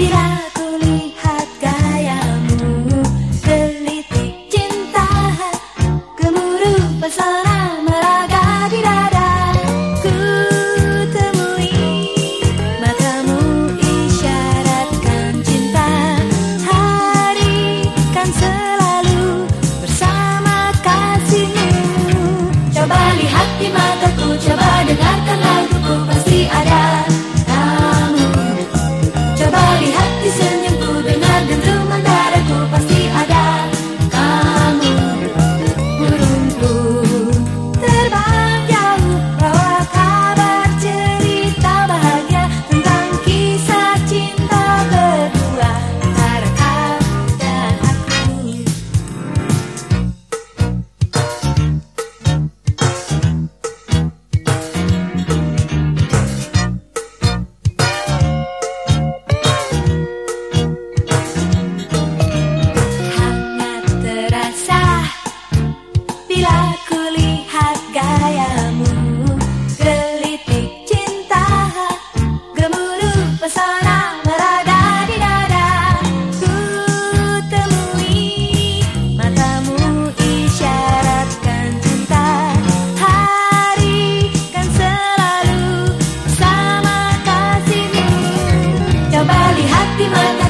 Bila kulihat gayamu, gelitik cinta, gemuruh pesona meraga di dada. Ku temui matamu isyaratkan cinta, hari kan selalu bersama kasihmu. Coba lihat di mataku, coba dengarkan laguku, pasti ada kamu. Coba lihat di senyumku, dengar dentuman dadaku, pasti ada kamu. Burungku terbang jauh, bawa kabar cerita bahagia tentang kisah cinta berdua antara kau dan aku. Hangat terasa bila kulihat gayamu, gelitik cinta, gemuruh pesona meraga di dada. Ku temui matamu isyaratkan cinta, hari kan selalu bersama kasihmu. Coba lihat di mata